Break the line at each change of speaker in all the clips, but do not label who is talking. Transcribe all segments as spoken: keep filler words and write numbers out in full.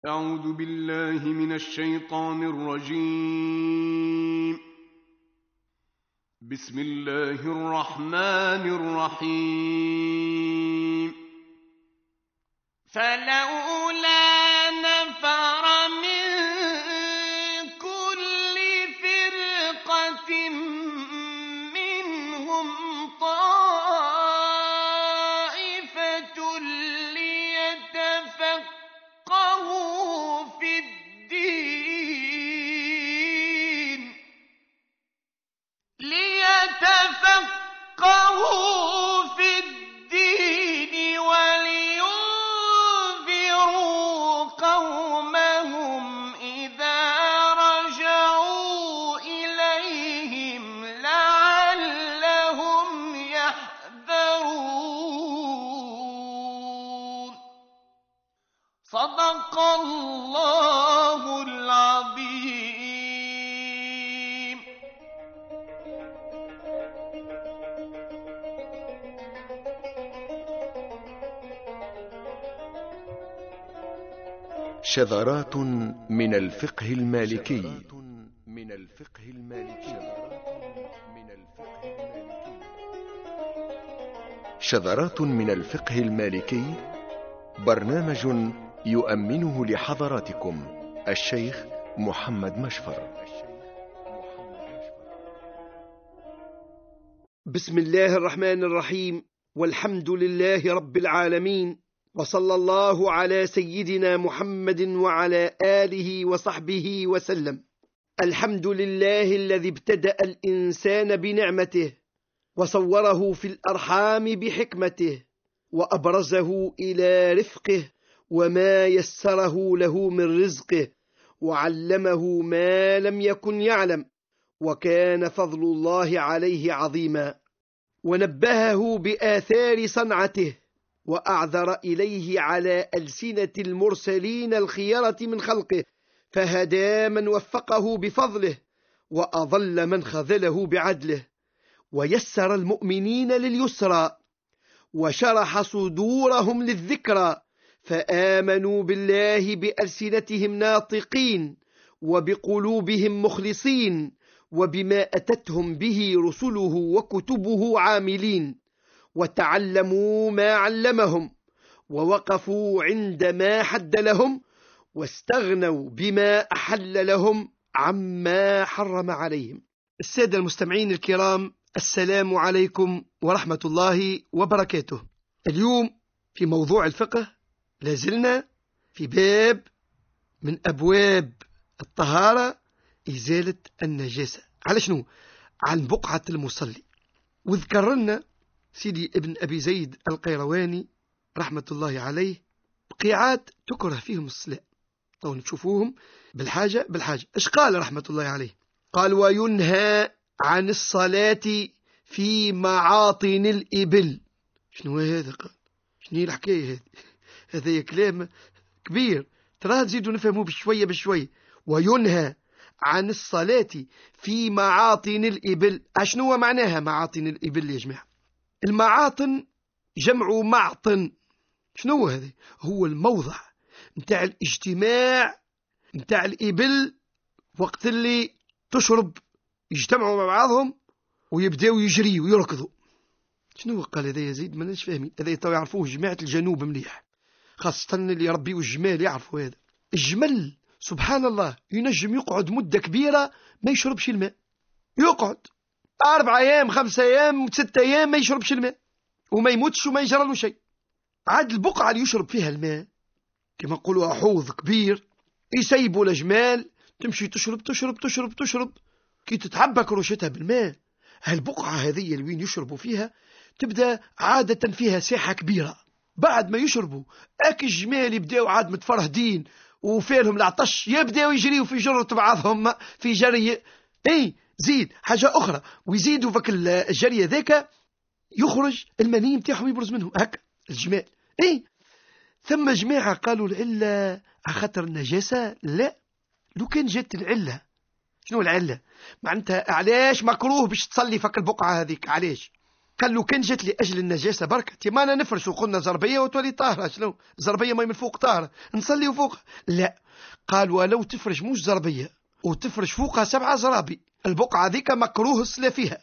أعوذ بالله من الشيطان الرجيم. بسم الله الرحمن الرحيم.
فلولا نفر من كل فرقة منهم طائفة ليتفقهوا في الدين ليتفقهوا في الدين ولينذروا قومهم إذا رجعوا إليهم لعلهم يحذرون. صدق الله العظيم.
شذرات من الفقه المالكي من الفقه المالكي شذرات من الفقه المالكي، برنامج يؤمنه لحضراتكم الشيخ محمد مشفر.
بسم الله الرحمن الرحيم، والحمد لله رب العالمين، وصلى الله على سيدنا محمد وعلى آله وصحبه وسلم. الحمد لله الذي ابتدأ الإنسان بنعمته وصوره في الأرحام بحكمته وأبرزه إلى رفقه وما يسره له من رزقه وعلمه ما لم يكن يعلم، وكان فضل الله عليه عظيما، ونبهه بآثار صنعته وأعذر إليه على ألسنة المرسلين الخيرة من خلقه، فهدى من وفقه بفضله وأضل من خذله بعدله، ويسر المؤمنين لليسرى وشرح صدورهم للذكرى، فآمنوا بالله بألسنتهم ناطقين وبقلوبهم مخلصين، وبما أتتهم به رسله وكتبه عاملين، وتعلموا ما علمهم ووقفوا عند ما حد لهم، واستغنوا بما أحل لهم عما حرم عليهم. السادة المستمعين الكرام، السلام عليكم ورحمة الله وبركاته. اليوم في موضوع الفقه لازلنا في باب من أبواب الطهارة، إزالة النجاسة. على شنو؟ عن بقعة المصلي. وذكر لنا سيدي ابن أبي زيد القيرواني رحمة الله عليه بقيعات تكره فيهم الصلاة، أو نشوفوهم بالحاجة بالحاجة. إيش قال رحمة الله عليه؟ قال: وينهى عن الصلاة في معاطن الإبل. شنو هذا؟ قال شنو الحكاية هذه؟ هذا كلام كبير، ترى تزيدوا نفهموه بشوية بشوية. وينهى عن الصلاة في معاطن الإبل. أشنو معناها معاطن الإبل يا جماعة؟ المعاطن جمع معطن. شنو هذا؟ هو الموضع متاع الاجتماع متاع الإبل، وقت اللي تشرب يجتمعوا مع بعضهم ويبداو يجريوا ويركضوا. شنو قال هذا يا زيد؟ ما ناش فاهمين. هذا تو يعرفوه جماعة الجنوب مليح، خاصة اللي يربيوا الجمال يعرفوا هذا. الجمل سبحان الله ينجم يقعد مدة كبيرة ما يشربش الماء، يقعد أربع أيام خمسة أيام ستة أيام ما يشربش الماء وما يموتش وما يجرى له شيء. عاد البقعة اللي يشرب فيها الماء كما نقولوا حوض كبير، يسيبوا الجمال تمشي تشرب تشرب تشرب تشرب كي تتحبك كروشتها بالماء. هالبقعة هذه اللي وين يشربوا فيها تبدأ عادة فيها ساحة كبيرة. بعد ما يشربوا أك الجمال يبدأوا عاد متفرهدين وفيلهم العطش، يبدأوا يجريوا في جرة بعضهم في جري. اي زيد حاجة أخرى، ويزيدوا فك الجري ذاك يخرج المني متاعهم يبرز منه هكا الجمال. اي ثم جماعة قالوا العلة خطر النجاسة. لا، لو كان جت العلة، شنو العلة؟ معناتها علاش مكروه باش تصلي فك البقعة هذيك؟ علاش؟ قال له كان جات لي أجل النجاسة بركة تيما أنا نفرش وقلنا زربية وتولي طاهرة، شنو زربية ماي من فوق طاهرة نصلي فوق؟ لا، قال ولو تفرش مش زربية وتفرش فوقها سبعة زرابي البقعة ذيك مكروه الصلاة فيها.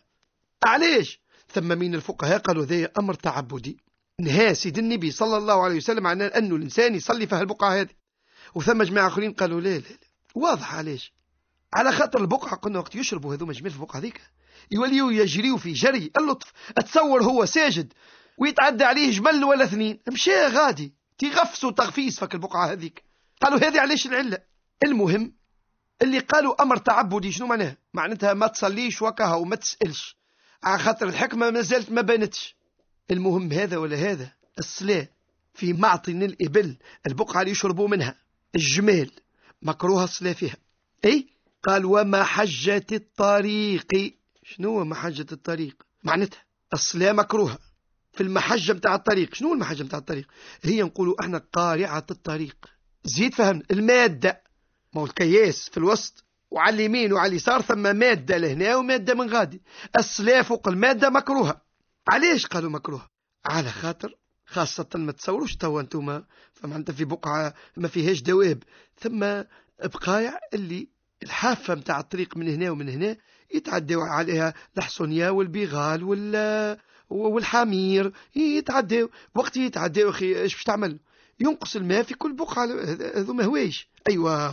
علاش؟ ثم من الفقهاء قالوا ذي أمر تعبدي نهى سيد النبي صلى الله عليه وسلم عن أنه الإنسان يصلي في البقعة هذه، وثم جماعة آخرين قالوا لا لا لا واضح. علاش؟ على خاطر البقعة قلنا وقت يشربوا هذوما جميل في البقعة ذيك يوليوا يجريوا في جري اللطف. اتصور هو ساجد ويتعدى عليه جمل ولا اثنين مشى غادي تغفسوا تغفيس فك البقعة هذيك. قالوا هذه علاش العلة. المهم اللي قالوا أمر تعبدي شنو معناه؟ معناتها ما تصليش وكها وما تسألش على خاطر الحكمة ما زالت ما بانتش. المهم هذا ولا هذا الصلاة في معطن الإبل البقعة اللي يشربوا منها الجمال مكروه الصلاة فيها. أي قال ومحجة الطريق. شنو محجة الطريق؟ معناتها الصلاة مكروهة في المحجة متاع الطريق. شنو المحجة متاع الطريق؟ هي نقولوا احنا قارعة الطريق. زيد فهم المادة، ما هو الكياس في الوسط وعلى اليمين وعلى اليسار ثم مادة لهنا ومادة من غادي. الصلاة فوق المادة مكروهة. علاش قالوا مكروهة؟ على خاطر خاصة ما تصوروش توا انتوما فمعناتها في بقعة ما فيهاش دواب ثم بقايع اللي الحافة متاع الطريق من هنا ومن هنا يتعدوا عليها الحصنية والبغال وال والحمير يتعدوا. وقت يتعدوا اخي ايش باش تعمل؟ ينقص الماء في كل بقعة. هذو ما هوايش. ايوه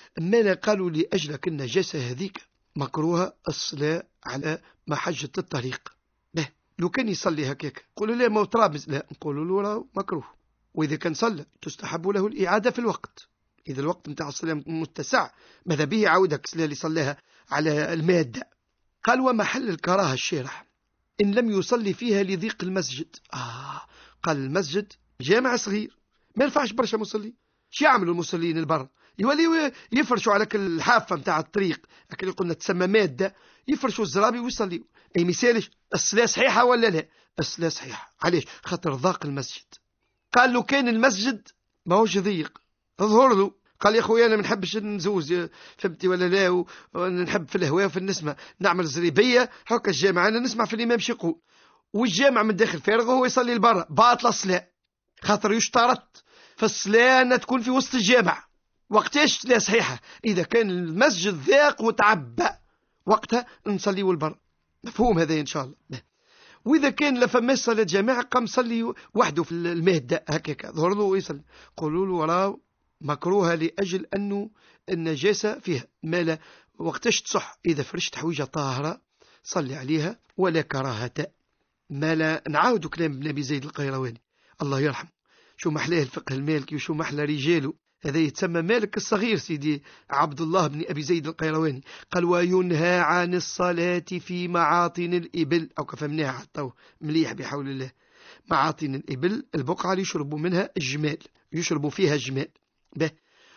ما قالوا لأجلك النجاسة هذيك مكروهة الصلاة على محجة الطريق. به لو كان يصلي هكاك قولوا له ما ترابز، لا نقولوا له مكروه. وإذا كان صلى تستحب له الإعادة في الوقت إذا الوقت متاع الصلاة متسع. ماذا به عودك الصلاة اللي صليها على المادة. قال ومحل الكراهة الشارح إن لم يصلي فيها لضيق المسجد. آه قال المسجد جامع صغير ما ينفعش برشا مصلي. شو يعملوا المصلين البر؟ يوليوا يفرشوا على كل الحافة متاع الطريق اللي قلنا تسمى مادة يفرشوا الزرابي ويصليوا. أي مثالش الصلاة صحيحة ولا لا؟ الصلاة صحيحة. علاش؟ خاطر ضاق المسجد. قال له كان المسجد ما هوش ضيق اظهر له. قال يا خويا أنا ما نحبش نزوز فهمتي ولا لا ونحب في الهواء وفي النسمة نعمل زريبية هكا الجامع أنا نسمع في الإمام شيقول والجامع من داخل فارغ وهو يصلي البرة باطل الصلاة. خاطر يشترط في الصلاة أن تكون في وسط الجامع. وقتاش لا صحيحة؟ إذا كان المسجد ذاق وتعبى وقتها نصلي والبر. مفهوم هذا إن شاء الله. وإذا كان لفما صلاة جماعة قام صلي وحده في المهدة هكاك ظهر له ويصلي قولوا له وراه مكروهة لأجل أنه النجاسة فيها ما لا وقتاش تصح. إذا فرشت حويجة طاهرة صلي عليها ولا كراهة. ما لا نعاود كلام ابن أبي زيد القيرواني الله يرحمه شو محلاه الفقه المالكي وشو محلى رجاله. هذا يتسمى مالك الصغير سيدي عبد الله بن أبي زيد القيرواني. قال وينهى عن الصلاة في معاطن الإبل أو كفهمناها حتى مليح بحول الله. معاطن الإبل البقعة اللي يشربوا منها الجمال يشربوا فيها الجمال. به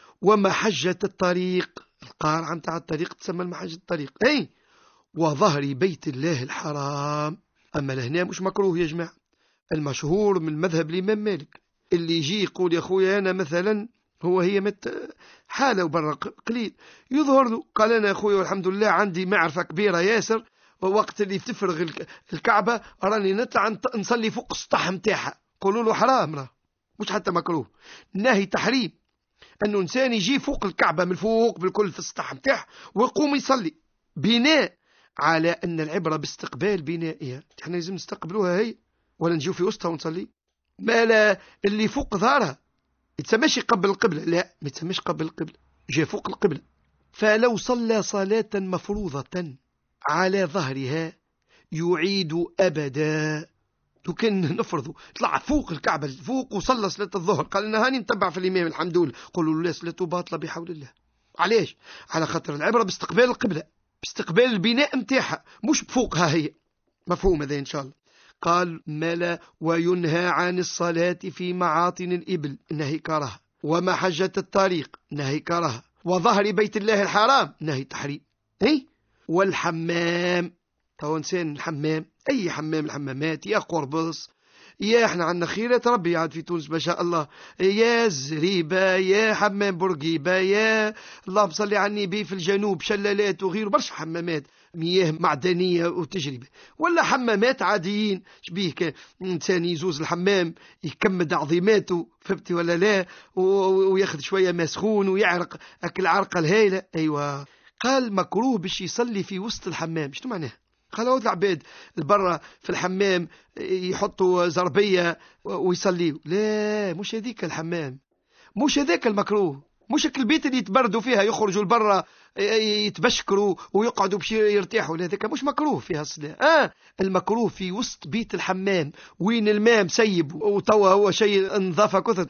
ومحجة الطريق القارعة متاع الطريق تسمى المحجة الطريق. أي وظهر بيت الله الحرام. أما لهنا مش مكروه يا جماعة. المشهور من مذهب الإمام مالك اللي يجي يقول يا أخويا أنا مثلا هو هي مت حالة وبرا قليل يظهر له قال أنا أخويا والحمد لله عندي معرفة كبيرة ياسر ووقت اللي تفرغ الكعبة راني نطلع نصلي فوق السطح متاعها. قولوا له حرام راه مش حتى مكروه ناهي تحريم أنه إنسان يجي فوق الكعبة من فوق بالكل في السطح متاعها ويقوم يصلي بناء على أن العبرة باستقبال بنائها. احنا لازم نستقبلوها هي ولا نجيو في وسطها ونصلي. ما لا اللي فوق ظهرها يتسمىش قبل القبلة لا ما يتسمىش قبل القبلة جاء فوق القبلة. فلو صلى صلاة مفروضة على ظهرها يعيد أبدا. لو كان نفرضه طلع فوق الكعبة فوق وصلى صلاة الظهر قال لنا هاني نتبع في الإمام الحمد لله قولوا له لا صلاته باطلة بحول الله. علاش؟ على خاطر العبرة باستقبال القبلة باستقبال البناء متاعها مش بفوقها هي. مفهوم هذا إن شاء الله. قال ملا وينهى عن الصلاة في معاطن الإبل نهي كراهة ومحجة الطريق نهي كراهة وظهر بيت الله الحرام نهي تحريم. أي والحمام تو إنسان الحمام أي حمام الحمامات يا قربص يا احنا عندنا خيرات ربي عاد في تونس ما شاء الله، يا الزريبة يا حمام بورقيبة يا اللهم صل على النبي في الجنوب شلالات وغيره برشا حمامات مياه معدنية وتجربة، ولا حمامات عاديين شبيه كإنسان يزوز الحمام يكمد عظيماته فهمتي ولا لا، وياخذ شوية ما سخون ويعرق أكل عرقة الهائلة. أيوة قال مكروه باش يصلي في وسط الحمام. شنو معناه؟ قال هو العباد البرة في الحمام يحطوا زربية ويصليوا، لا مش هذيك الحمام، مش هذاك المكروه، مش البيت اللي يتبردوا فيها يخرجوا البرة يتبشكروا ويقعدوا بشي يرتاحوا، لا هذاك مش مكروه فيها الصلاة. آه المكروه في وسط بيت الحمام وين الماء مسيب وتوا هو شيء نظافة كثر،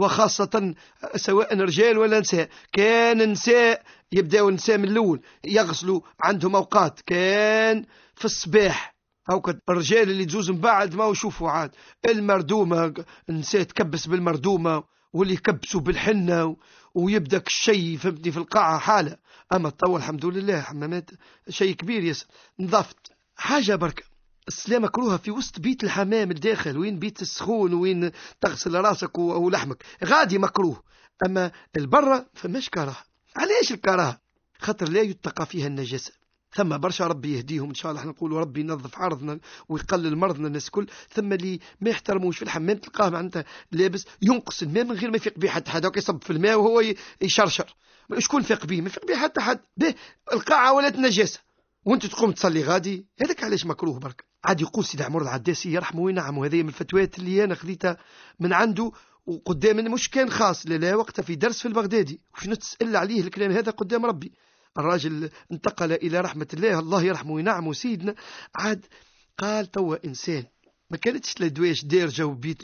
وخاصة سواء رجال ولا نساء. كان نساء يبداوا النساء من الأول يغسلوا عندهم أوقات، كان في الصباح أو الرجال اللي تزوز من بعد ما يشوفوا عاد المردومة، النساء تكبس بالمردومة واللي يكبسوا بالحنة ويبدأ الشيء فهمتني في القاعة حالة. أما الطول الحمد لله حمامات شيء كبير ياسر نظافت حاجة بركة. الصلاة مكروهة في وسط بيت الحمام الداخل وين بيت السخون وين تغسل راسك ولحمك غادي مكروه. أما البرة فماش كراهة. علاش الكراهة؟ خاطر لا يتقى فيها النجاسة. ثم برشا ربي يهديهم إن شاء الله، نقول ربي ينظف عرضنا ويقلل مرضنا الناس كل. ثم اللي ما يحترموش في الحمام تلقاه معناتها لابس ينقص الماء من غير ما يفيق به حتى حد، يصب في الماء وهو يشرشر. شكون فيق به؟ ما يفيق به حتى حد، به القاعة ولات نجاسة وانت تقوم تصلي غادي. هذاك علاش مكروه برك. عاد يقول سيدي عمر العداسي يرحمه وينعم، وهذه من الفتوات اللي انا خذيتها من عنده وقدام، مش كان خاص لا لا وقتها في درس في البغدادي وش نتسأل عليه الكلام هذا قدام ربي. الراجل انتقل إلى رحمة الله، الله يرحمه وينعمه سيدنا. عاد قال توا إنسان ما كانتش لدواش دارجة وبيت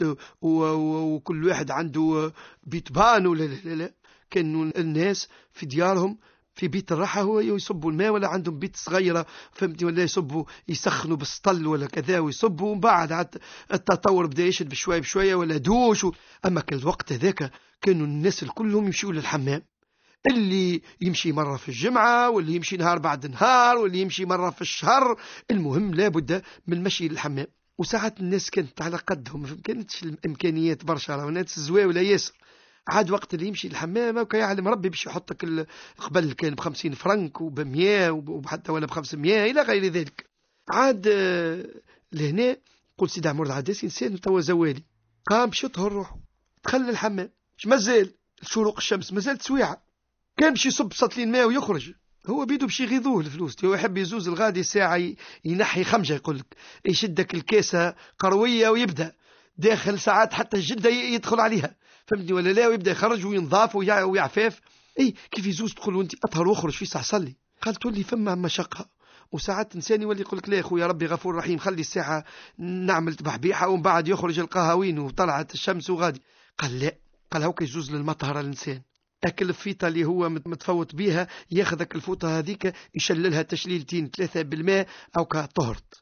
وكل واحد عنده بيت بان ولا لا لا لا، كانوا الناس في ديارهم في بيت الراحة هو يصبوا الماء، ولا عندهم بيت صغيرة فهمتي ولا يصبوا يسخنوا بالسطل ولا كذا ويصبوا، ومن بعد عاد التطور بدأ يشد بشوية بشوية ولا دوش. أما كان الوقت هذاك كانوا الناس كلهم يمشوا للحمام، اللي يمشي مرة في الجمعة واللي يمشي نهار بعد نهار واللي يمشي مرة في الشهر، المهم لابد من المشي للحمام. وساعات الناس كانت على قدهم، ما كانتش الإمكانيات برشا، وناس زواوي ياسر. عاد وقت اللي يمشي الحمام وكا يعلم ربي باش يحطك قبل كان بخمسين فرنك وبمية وحتى ولا بخمسمية إلى غير ذلك. عاد لهنا قل سيدي عمر العداسي إنسان توا زوالي قام باش يطهر روحه، دخل الحمام مش مازال شروق الشمس مازال تسويعة، كان باش يصب سطلين ماء ويخرج، هو بيدو باش يغيظوه الفلوس، هو يحب يزوز الغادي ساعة ينحي خمجة يقولك يشدك الكاسة قروية ويبدأ داخل ساعات حتى الجلدة يدخل عليها فهمتني ولا لا، ويبدأ يخرج وينضاف ويعفاف. اي كيف يزوز تقول وانت اطهر واخرج في ساعة صلي؟ قال تولي فما مشقة. وساعات انسان يولي يقولك لا يا خويا ربي غفور رحيم خلي الساعة نعمل تبحبيحة ومن بعد يخرج القهاوين وطلعت الشمس وغادي. قال لا، قال هوك يجوز للمطهر الانسان أكل الفيطة اللي هو متفوت بيها ياخذك الفوطة هذيك يشللها تشليلتين ثلاثة بالماء أو كطهرت